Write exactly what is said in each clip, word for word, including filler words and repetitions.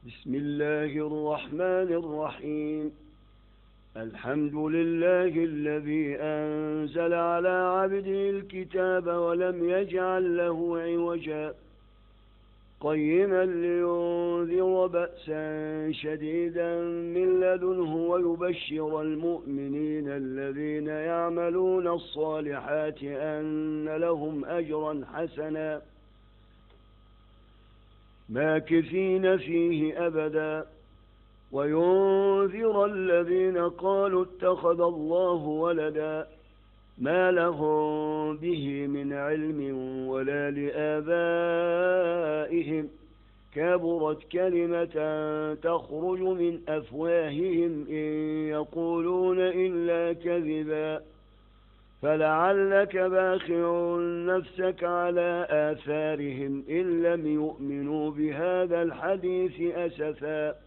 بسم الله الرحمن الرحيم. الحمد لله الذي أنزل على عبده الكتاب ولم يجعل له عوجا قيما لينذر بأسا شديدا من لدنه ويبشر المؤمنين الذين يعملون الصالحات أن لهم أجرا حسنا ماكثين فيه أبدا وينذر الذين قالوا اتخذ الله ولدا ما لهم به من علم ولا لآبائهم كبرت كلمة تخرج من أفواههم إن يقولون إلا كذبا فلعلك باخع نفسك على آثارهم إن لم يؤمنوا بهذا الحديث أسفا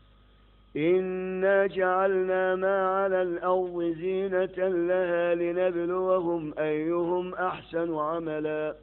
إنا جعلنا ما على الأرض زينة لها لنبلوهم أيهم أحسن عملا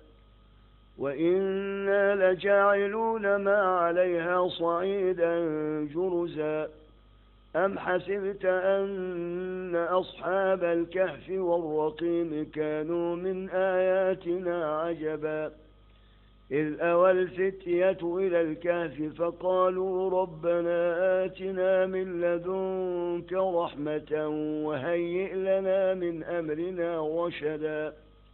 وإنا لجاعلون ما عليها صعيدا جرزا أم حسبت أن أصحاب الكهف والرقيم كانوا من آياتنا عجبا إذ أوى الفتية إلى الكهف فقالوا ربنا آتنا من لدنك رحمة وهيئ لنا من أمرنا رشدا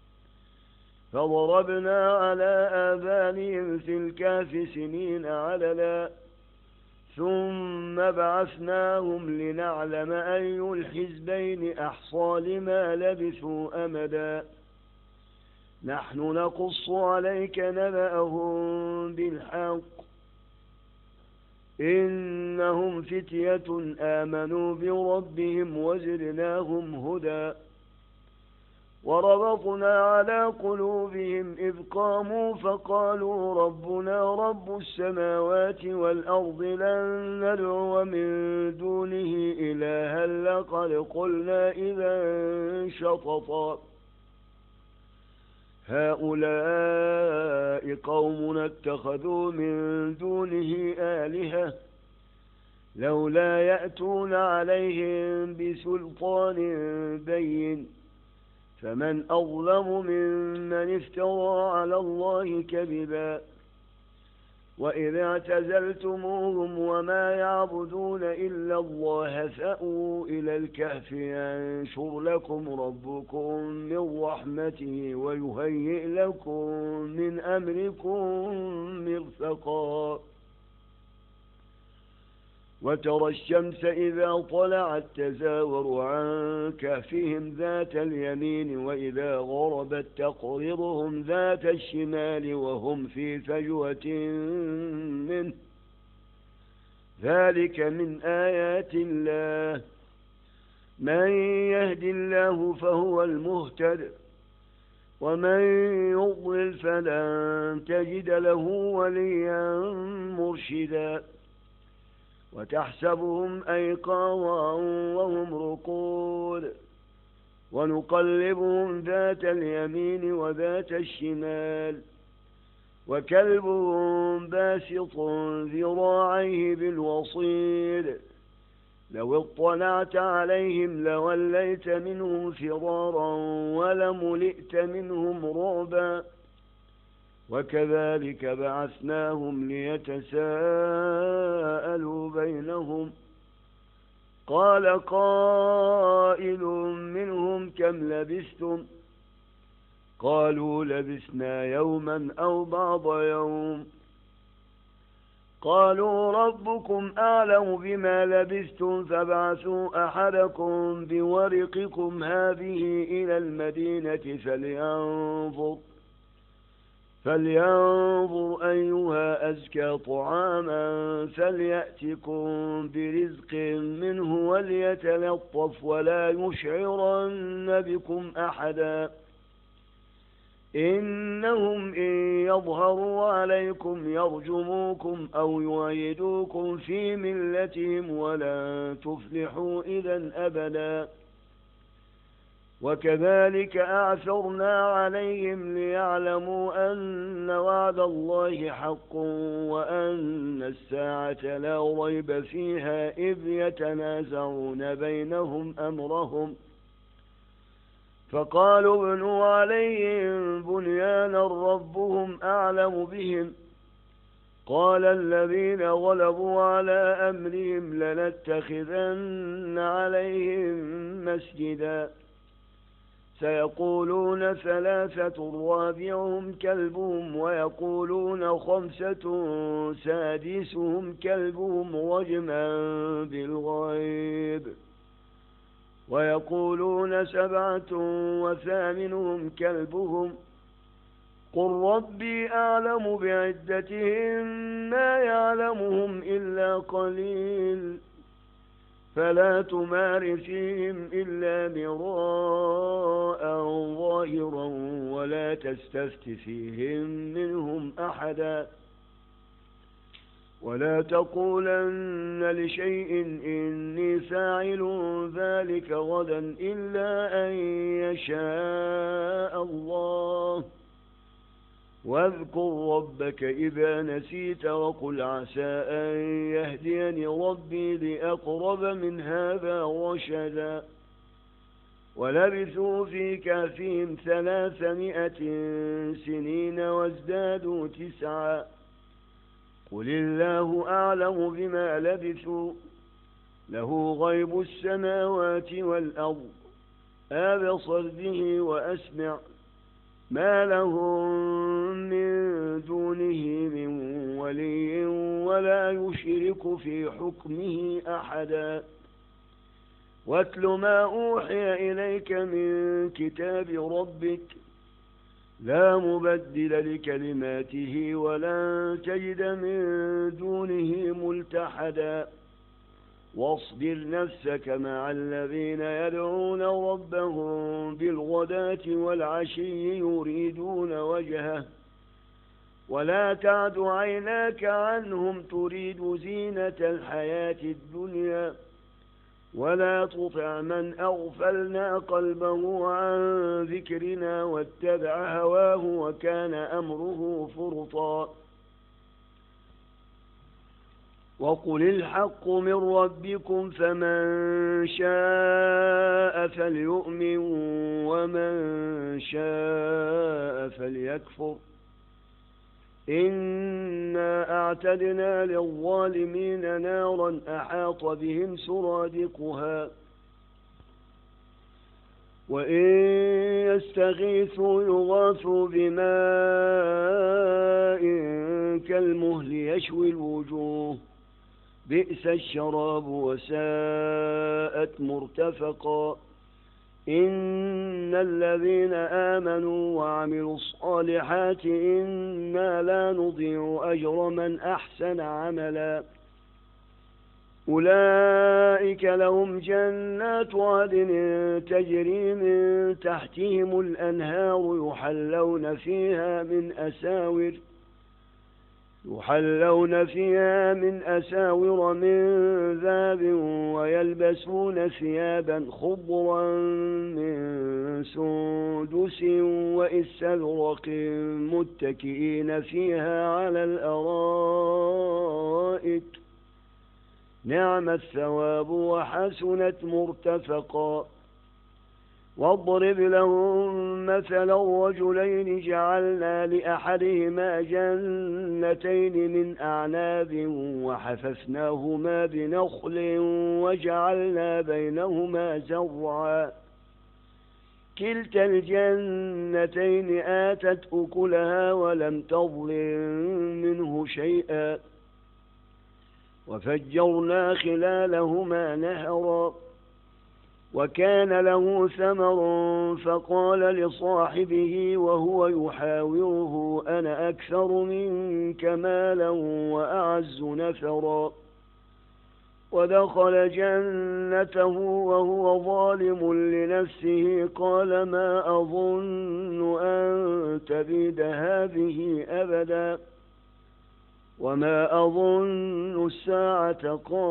فضربنا على آذانهم في الكهف سنين عددا ثم بعثناهم لنعلم أي الحزبين أحصى لما لبثوا أمدا نحن نقص عليك نبأهم بالحق إنهم فتية آمنوا بربهم وزدناهم هدى وربطنا على قلوبهم إذ قاموا فقالوا ربنا رب السماوات والأرض لن ندعو من دونه إلها لقد قلنا إذا شططا هؤلاء قوم اتخذوا من دونه آلهة لولا يأتون عليهم بسلطان بين فمن أظلم ممن افترى على الله كذبا وإذا اعتزلتموهم وما يعبدون إلا الله فأووا إلى الكهف ينشر لكم ربكم من رحمته ويهيئ لكم من أمركم مرفقا وترى الشمس إذا طلعت تزاور عن كهفهم ذات اليمين وإذا غربت تقرضهم ذات الشمال وهم في فجوة منه ذلك من آيات الله من يهد الله فهو المهتد ومن يضلل فلن تجد له وليا مرشدا وتحسبهم أيقاظا وهم رقود ونقلبهم ذات اليمين وذات الشمال وكلبهم باسط ذراعيه بالوصيد لو اطلعت عليهم لوليت منهم فرارا ولملئت منهم رعبا وكذلك بعثناهم ليتساءلوا بينهم قال قائل منهم كم لبثتم قالوا لبثنا يوما أو بعض يوم قالوا ربكم أعلم بما لبثتم فابعثوا أحدكم بورقكم هذه إلى المدينة فلينظر فلينظر أيها أزكى طعاما فليأتكم برزق منه وليتلطف ولا يشعرن بكم أحدا إنهم إن يظهروا عليكم يرجموكم أو يعيدوكم في ملتهم ولن تفلحوا إذا أبدا وكذلك أعثرنا عليهم ليعلموا أن وعد الله حق وأن الساعة لا ريب فيها إذ يتنازعون بينهم أمرهم فقالوا ابنوا عليهم بنيانا ربهم أعلم بهم قال الذين غلبوا على أمرهم لنتخذن عليهم مسجدا سيقولون ثلاثة رابعهم كلبهم ويقولون خمسة سادسهم كلبهم رجما بالغيب ويقولون سبعة وثامنهم كلبهم قل ربي أعلم بعدتهم ما يعلمهم إلا قليل فلا تمار فيهم إلا مراء ظاهرا ولا تستفت فيهم منهم أحدا ولا تقولن لشيء إني فاعل ذلك غدا إلا أن يشاء الله واذكر ربك إذا نسيت وقل عسى أن يهديني ربي لأقرب من هذا رشدا ولبثوا في كهفهم ثلاثمائة سنين وازدادوا تسعا قل الله أعلم بما لبثوا له غيب السماوات والأرض أبصر به وأسمع ما لهم من دونه من ولي ولا يشرك في حكمه أحدا واتل ما أوحي إليك من كتاب ربك لا مبدل لكلماته ولن تجد من دونه ملتحدا واصبر نفسك مع الذين يدعون ربهم بالغداة والعشي يريدون وجهه ولا تعد عيناك عنهم تريد زينة الحياة الدنيا ولا تطع من أغفلنا قلبه عن ذكرنا واتبع هواه وكان أمره فرطا وقل الحق من ربكم فمن شاء فليؤمن ومن شاء فليكفر إنا أعتدنا للظالمين نارا أحاط بهم سرادقها وإن يستغيثوا يغاثوا بماء كالمهل يشوي الوجوه بئس الشراب وساءت مرتفقا إن الذين آمنوا وعملوا الصالحات إنا لا نضيع أجر من أحسن عملا أولئك لهم جنات عدن تجري من تحتهم الأنهار يحلون فيها من أساور يحلون فيها من أساور من ذهب ويلبسون ثيابا خضرا من سندس وإستبرق متكئين فيها على الأرائك نعم الثواب وحسنت مرتفقا واضرب لهم مثل الرجلين جعلنا لأحدهما جنتين من أعناب وحففناهما بنخل وجعلنا بينهما زرعا كلتا الجنتين آتت أكلها ولم تظلم منه شيئا وفجرنا خلالهما نهرا وكان له ثمر فقال لصاحبه وهو يحاوره أنا أكثر منك مالا وأعز نفرا ودخل جنته وهو ظالم لنفسه قال ما أظن أن تبيد هذه أبدا وما أظن الساعة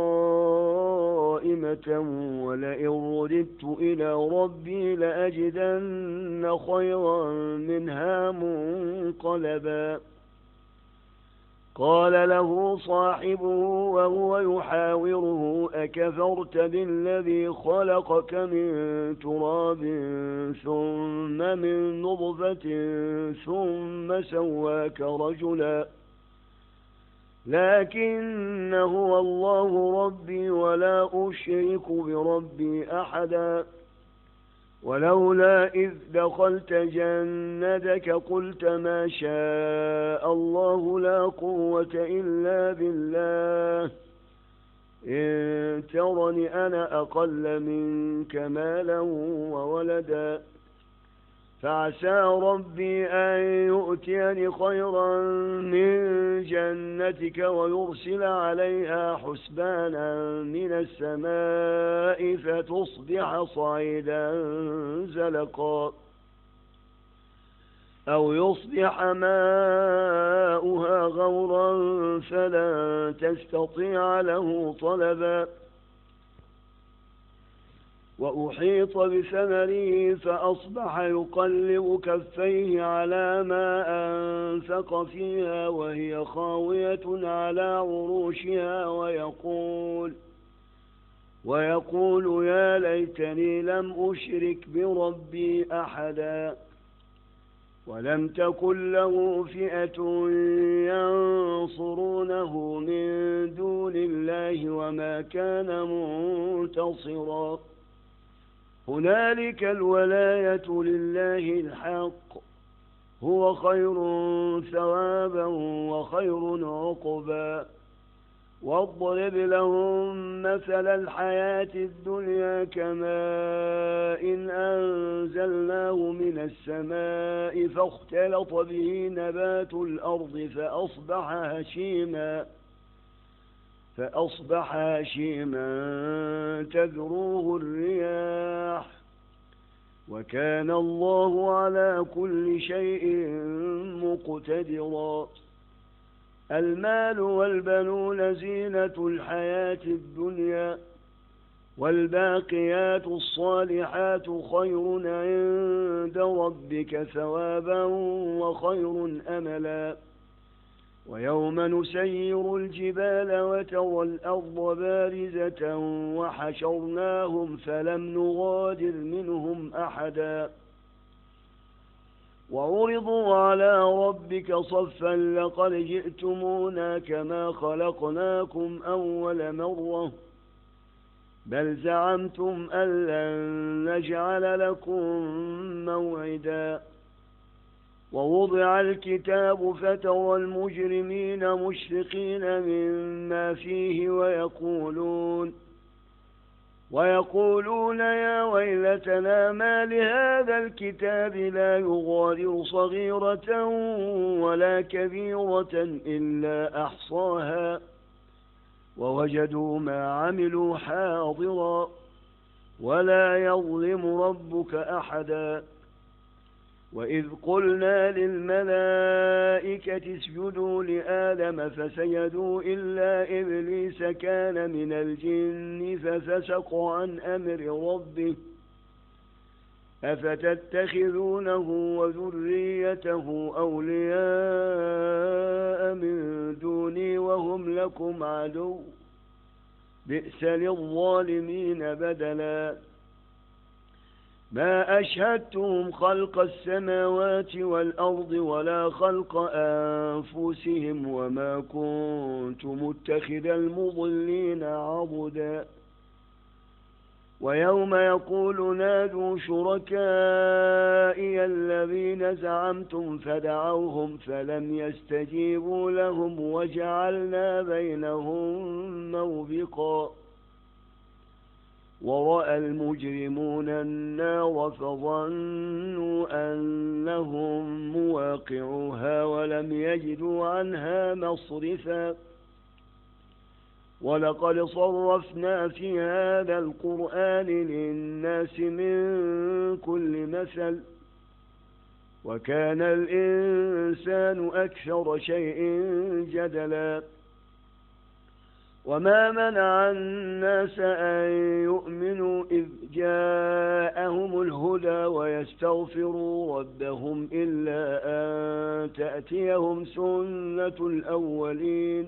قائمة ولئن رددت إلى ربي لأجدن خيرا منها منقلبا قال له صاحبه وهو يحاوره أكفرت بالذي خلقك من تراب ثم من نطفة ثم سواك رجلا لكن هو الله ربي ولا أشرك بربي أحدا ولولا إذ دخلت جنتك قلت ما شاء الله لا قوة إلا بالله إن ترني أنا أقل منك مالا وولدا فعسى ربي أن يؤتيني خيرا من جنتك ويرسل عليها حسبانا من السماء فتصبح صعيدا زلقا أو يصبح ماؤها غورا فلن تستطيع له طلبا وأحيط بثمره فأصبح يقلب كفيه على ما أنفق فيها وهي خاوية على عروشها ويقول ويقول يا ليتني لم أشرك بربي أحدا ولم تكن له فئة ينصرونه من دون الله وما كان منتصرا هنالك الولاية لله الحق هو خير ثوابا وخير عقبا واضرب لهم مثل الحياة الدنيا كماء إن أنزلناه من السماء فاختلط به نبات الأرض فأصبح هشيما فأصبح هشيما تذروه الرياح وكان الله على كل شيء مقتدرا المال والبنون زينة الحياة الدنيا والباقيات الصالحات خير عند ربك ثوابا وخير أملا ويوم نسير الجبال وترى الأرض بارزة وحشرناهم فلم نغادر منهم أحدا وعرضوا على ربك صفا لقد جئتمونا كما خلقناكم أول مرة بل زعمتم أن لن نجعل لكم موعدا ووضع الكتاب فترى المجرمين مشفقين مما فيه ويقولون ويقولون يا ويلتنا ما لهذا الكتاب لا يغادر صغيرة ولا كبيرة إلا أحصاها ووجدوا ما عملوا حاضرا ولا يظلم ربك أحدا وإذ قلنا للملائكة اسجدوا لآدم فسجدوا إلا إبليس كان من الجن ففسق عن أمر ربه أفتتخذونه وذريته أولياء من دوني وهم لكم عدو بئس للظالمين بدلا ما أشهدتهم خلق السماوات والأرض ولا خلق أنفسهم وما كنت متخذ المضلين عضدا ويوم يقول نادوا شركائي الذين زعمتم فدعوهم فلم يستجيبوا لهم وجعلنا بينهم موبقا ورأى المجرمون النار فظنوا أنهم مواقعوها ولم يجدوا عنها مصرفا ولقد صرفنا في هذا القرآن للناس من كل مثل وكان الإنسان أكثر شيء جدلا وما منع الناس أن يؤمنوا إذ جاءهم الهدى ويستغفروا ربهم إلا أن تأتيهم سنة الأولين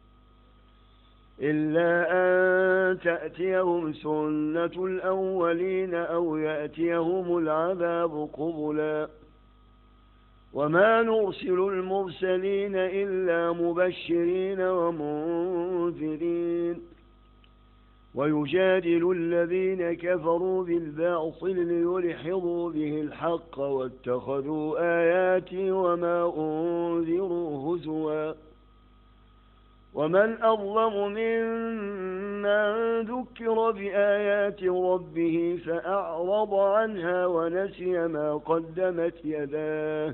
إلا أن تأتيهم سنة الأولين أو يأتيهم العذاب قبلا وما نرسل المرسلين إلا مبشرين ومنذرين ويجادل الذين كفروا بالباطل ليلحظوا به الحق واتخذوا آياتي وما أنذروا هزوا ومن أظلم ممن ذكر بآيات ربه فأعرض عنها ونسي ما قدمت يداه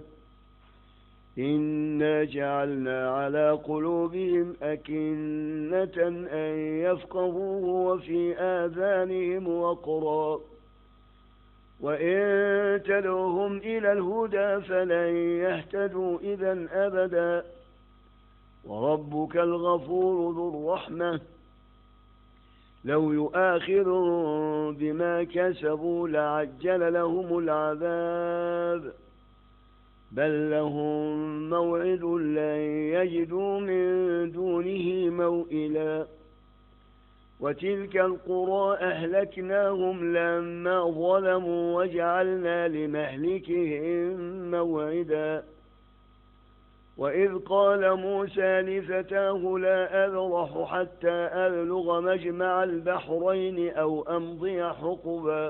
إنا جعلنا على قلوبهم أكنة أن يفقهوه وفي آذانهم وقرا وإن تدعوهم إلى الهدى فلن يهتدوا إذا أبدا وربك الغفور ذو الرحمة لو يؤاخذهم بما كسبوا لعجل لهم العذاب بل لهم موعد لن يجدوا من دونه موئلا وتلك القرى أهلكناهم لما ظلموا وجعلنا لمهلكهم موعدا وإذ قال موسى لفتاه لا أبرح حتى أبلغ مجمع البحرين أو أمضي حقبا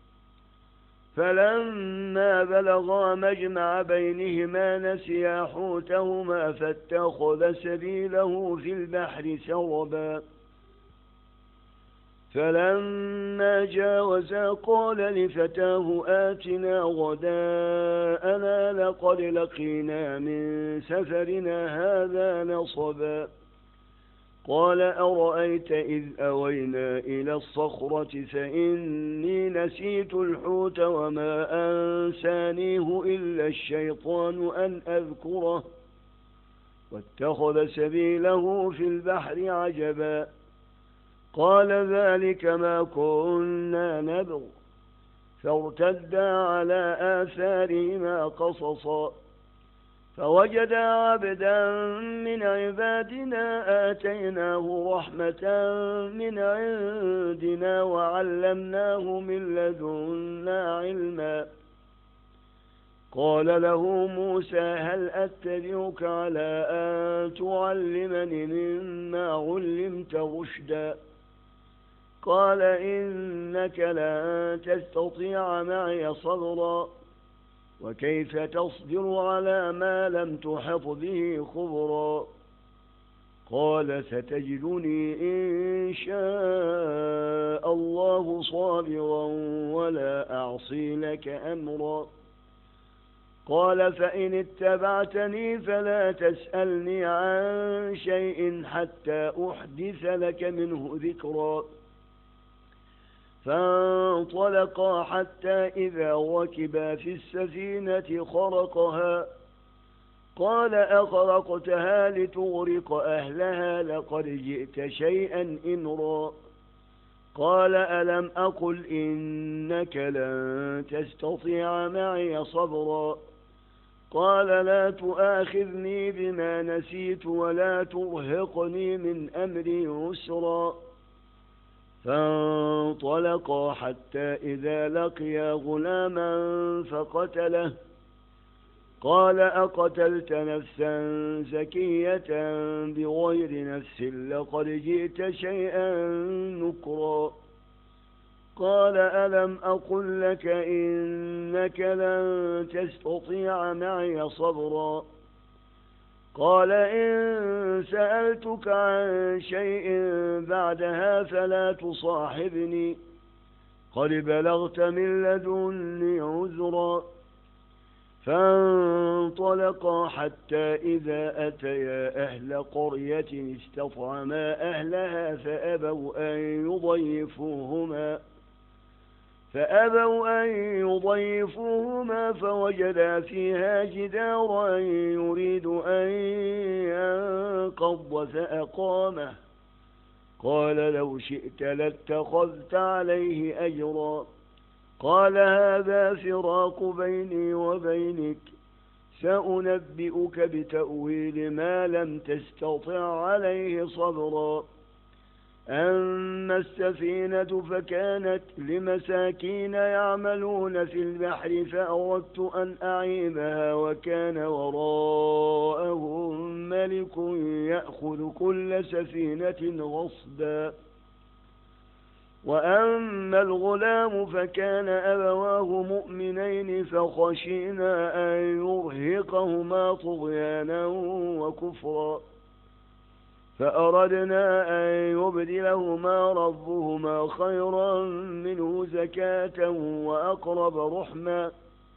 فلما بلغا مجمع بينهما نسيا حوتهما فاتخذ سبيله في البحر سربا فلما جاوزا قال لفتاه آتنا غداءنا لقد لقينا من سفرنا هذا نصبا قال أرأيت إذ أوينا إلى الصخرة فإني نسيت الحوت وما أنسانيه إلا الشيطان أن أذكره واتخذ سبيله في البحر عجبا قال ذلك ما كنا نبغ فارتدا على آثارهما قصصا فوجدا عبدا من عبادنا آتيناه رحمة من عندنا وعلمناه من لدنا علما قال له موسى هل أتبعك على أن تعلمني مما علمت رشدا قال إنك لن تستطيع معي صبرا وكيف تصبر على ما لم تحط به خبرا قال ستجدني إن شاء الله صابرا ولا أعصي لك أمرا قال فإن اتبعتني فلا تسألني عن شيء حتى أحدث لك منه ذكرا فانطلقا حتى إذا ركبا في السفينة خرقها قال أخرقتها لتغرق أهلها لقد جئت شيئا إمرا قال ألم أقل إنك لن تستطيع معي صبرا قال لا تؤاخذني بما نسيت ولا ترهقني من أمري يسرا فانطلقا حتى إذا لقيا غلاما فقتله قال أقتلت نفسا زكية بغير نفس لقد جئت شيئا نكرا قال ألم أقل لك إنك لن تستطيع معي صبرا قال إن سألتك عن شيء بعدها فلا تصاحبني قد بلغت من لدني عذرا فانطلقا حتى إذا أتيا أهل قرية استطعما أهلها فأبوا أن يضيفوهما فأبوا أن يضيفوهما فوجدا فيها جدارا يريد أن ينقض فأقامه قال لو شئت لاتخذت عليه أجرا قال هذا فراق بيني وبينك سأنبئك بتأويل ما لم تستطع عليه صبرا أما السفينة فكانت لمساكين يعملون في البحر فأردت أن أعيبها وكان وراءهم ملك يأخذ كل سفينة غصبا وأما الغلام فكان أبواه مؤمنين فخشينا أن يرهقهما طغيانا وكفرا فأردنا أن يبدلهما ربهما خيرا منه زكاة وأقرب رحما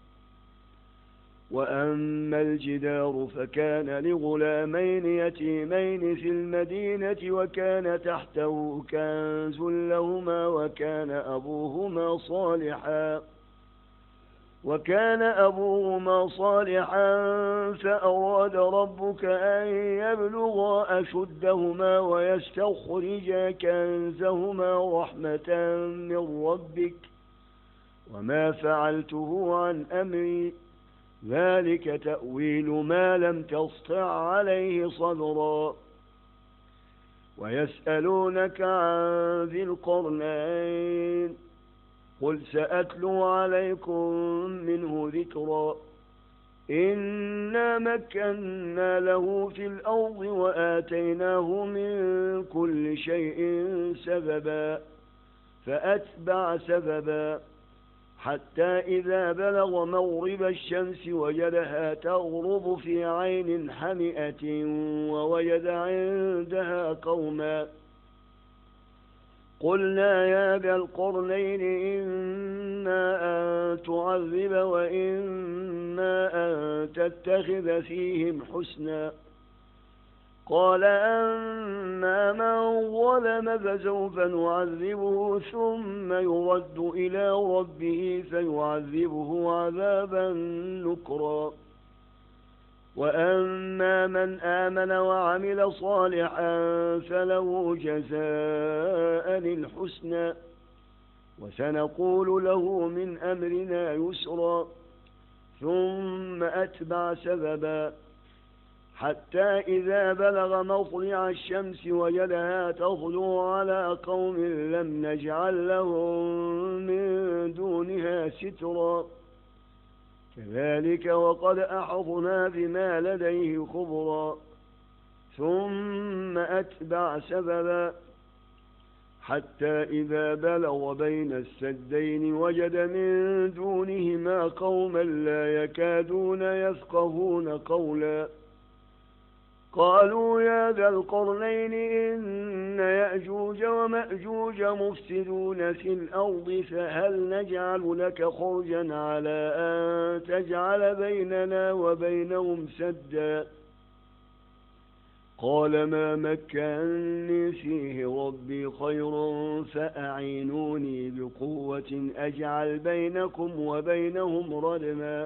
وأما الجدار فكان لغلامين يتيمين في المدينة وكان تحته كنز لهما وكان أبوهما صالحا وكان أبوهما صالحا فأراد ربك أن يبلغا أشدهما ويستخرجا كنزهما رحمة من ربك وما فعلته عن أمري ذلك تأويل ما لم تسطع عليه صبرا ويسألونك عن ذي القرنين قل سأتلو عليكم منه ذكرا إنا مكنا له في الأرض وآتيناه من كل شيء سببا فأتبع سببا حتى إذا بلغ مغرب الشمس وجدها تغرب في عين حمئة ووجد عندها قوما قلنا يا ذا القرنين إما أن تعذب وإما أن تتخذ فيهم حسنا قال أما من ظلم فسوف نعذبه ثم يرد إلى ربه فيعذبه عذابا نكرا وأما من آمن وعمل صالحا فله جزاء الحسنى وسنقول له من أمرنا يسرا ثم أتبع سببا حتى إذا بلغ مطلع الشمس وجدها تطلع على قوم لم نجعل لهم من دونها سترا كذلك وقد أحطنا بما لديه خبرا ثم أتبع سببا حتى إذا بلغ بين السدين وجد من دونهما قوما لا يكادون يفقهون قولا قالوا يا ذا القرنين إن يأجوج ومأجوج مفسدون في الأرض فهل نجعل لك خرجا على أن تجعل بيننا وبينهم سدا قال ما مكنني فيه ربي خير فأعينوني بقوة أجعل بينكم وبينهم ردما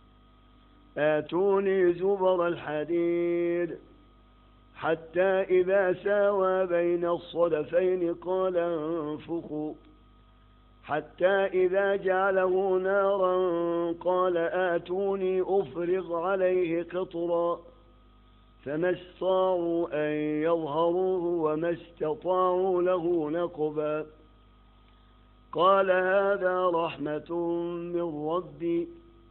آتوني زبر الحديد حتى إذا ساوى بين الصدفين قال انفخوا حتى إذا جعله نارا قال آتوني أفرغ عليه قطرا فما استطاعوا أن يظهروه وما استطاعوا له نقبا قال هذا رحمة من ربي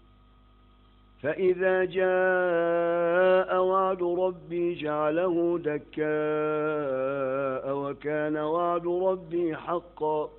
فإذا جاء وعد ربي جعله دكاء وكان وعد ربي حقا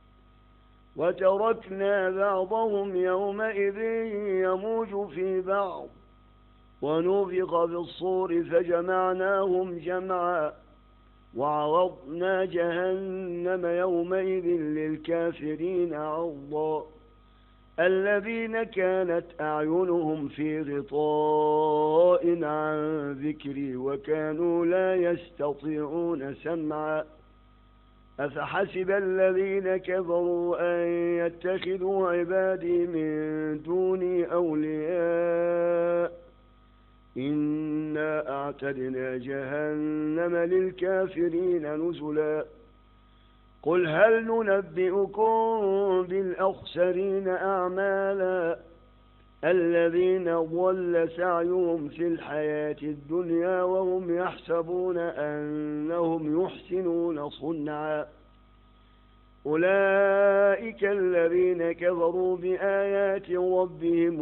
وتركنا بعضهم يومئذ يموج في بعض ونفخ في الصور فجمعناهم جمعا وعرضنا جهنم يومئذ للكافرين عرضا الذين كانت أعينهم في غطاء عن ذكري وكانوا لا يستطيعون سمعا أفحسب الذين كفروا أن يتخذوا عبادي من دوني أولياء إنا أعتدنا جهنم للكافرين نزلا قل هل ننبئكم بالأخسرين أعمالا الذين ضل سعيهم في الحياة الدنيا وهم يحسبون أنهم يحسنون صنعا أولئك الذين كفروا بآيات ربهم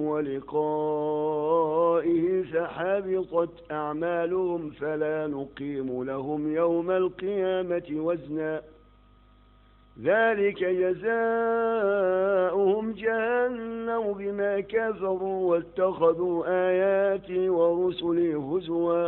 ولقائه فحبطت أعمالهم فلا نقيم لهم يوم القيامة وزنا ذلك جزاؤهم جهنم بما كفروا واتخذوا آياتي ورسلي هزوا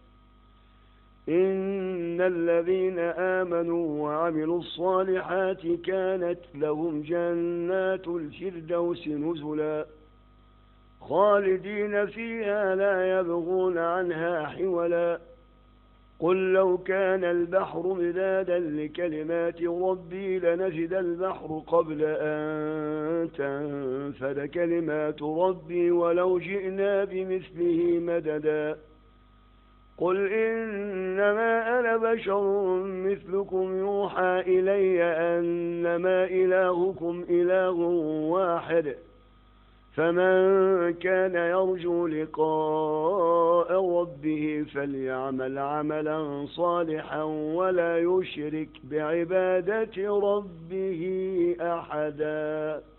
إن الذين آمنوا وعملوا الصالحات كانت لهم جنات الفردوس نزلا خالدين فيها لا يبغون عنها حولا قل لو كان البحر مدادا لكلمات ربي لنفد البحر قبل أن تنفد كلمات ربي ولو جئنا بمثله مددا قل إنما أنا بشر مثلكم يوحى إلي أنما إلهكم إله واحد فمن كان يرجو لقاء ربه فليعمل عملا صالحا ولا يشرك بعبادة ربه أحدا.